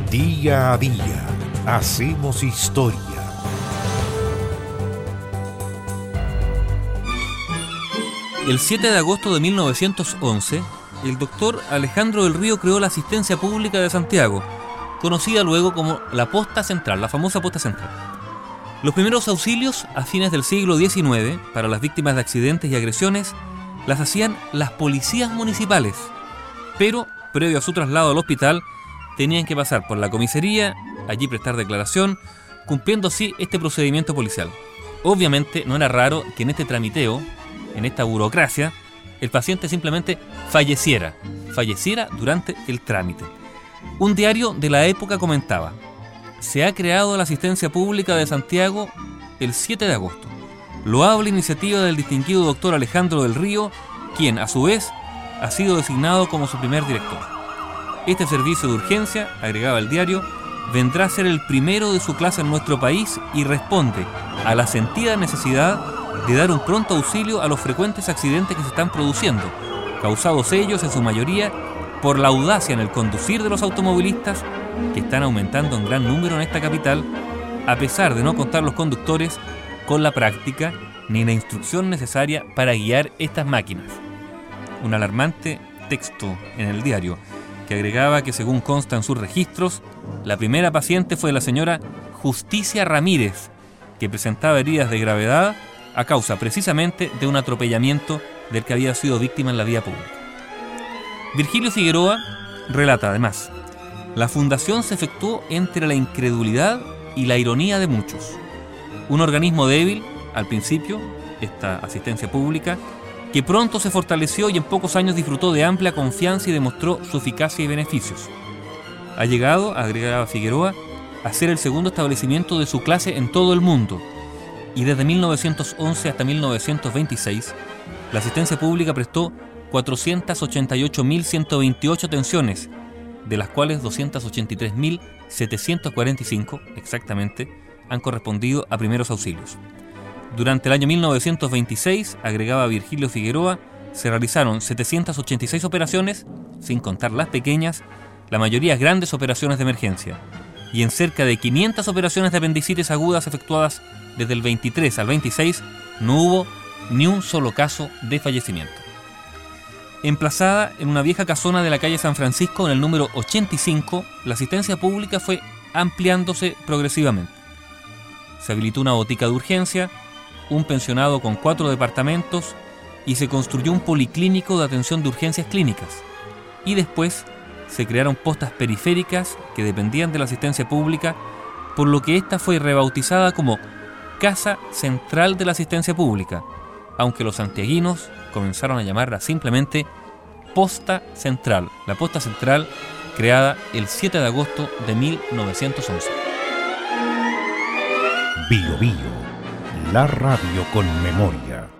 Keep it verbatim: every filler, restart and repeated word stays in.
Día a día hacemos historia. El siete de agosto de mil novecientos once, el doctor Alejandro del Río creó la Asistencia Pública de Santiago, conocida luego como la Posta Central, la famosa Posta Central. Los primeros auxilios a fines del siglo diecinueve para las víctimas de accidentes y agresiones las hacían las policías municipales, pero previo a su traslado al hospital tenían que pasar por la comisaría, allí prestar declaración, cumpliendo así este procedimiento policial. Obviamente no era raro que en este tramiteo, en esta burocracia, el paciente simplemente falleciera, falleciera durante el trámite. Un diario de la época comentaba: se ha creado la Asistencia Pública de Santiago el siete de agosto. Loable iniciativa del distinguido doctor Alejandro del Río, quien, a su vez, ha sido designado como su primer director. Este servicio de urgencia, agregaba el diario, vendrá a ser el primero de su clase en nuestro país y responde a la sentida necesidad de dar un pronto auxilio a los frecuentes accidentes que se están produciendo, causados ellos en su mayoría por la audacia en el conducir de los automovilistas, que están aumentando en gran número en esta capital, a pesar de no contar los conductores con la práctica ni la instrucción necesaria para guiar estas máquinas. Un alarmante texto en el diario que agregaba que, según consta en sus registros, la primera paciente fue la señora Justicia Ramírez, que presentaba heridas de gravedad a causa precisamente de un atropellamiento del que había sido víctima en la vía pública. Virgilio Figueroa relata además: la fundación se efectuó entre la incredulidad y la ironía de muchos. Un organismo débil, al principio, esta asistencia pública, que pronto se fortaleció y en pocos años disfrutó de amplia confianza y demostró su eficacia y beneficios. Ha llegado, agregaba Figueroa, a ser el segundo establecimiento de su clase en todo el mundo, y desde mil novecientos once hasta mil novecientos veintiséis, la asistencia pública prestó cuatrocientas ochenta y ocho mil ciento veintiocho atenciones, de las cuales doscientas ochenta y tres mil setecientos cuarenta y cinco, exactamente, han correspondido a primeros auxilios. Durante el año mil novecientos veintiséis, agregaba Virgilio Figueroa, se realizaron setecientas ochenta y seis operaciones, sin contar las pequeñas, la mayoría grandes operaciones de emergencia, y en cerca de quinientas operaciones de apendicitis agudas efectuadas desde el veintitrés al veintiséis, no hubo ni un solo caso de fallecimiento. Emplazada en una vieja casona de la calle San Francisco en el número ochenta y cinco, la asistencia pública fue ampliándose progresivamente. Se habilitó una botica de urgencia, un pensionado con cuatro departamentos y se construyó un policlínico de atención de urgencias clínicas. Y después se crearon postas periféricas que dependían de la asistencia pública, por lo que esta fue rebautizada como Casa Central de la Asistencia Pública, aunque los santiaguinos comenzaron a llamarla simplemente Posta Central, la Posta Central creada el siete de agosto de mil novecientos once. Bio Bio, la radio con memoria.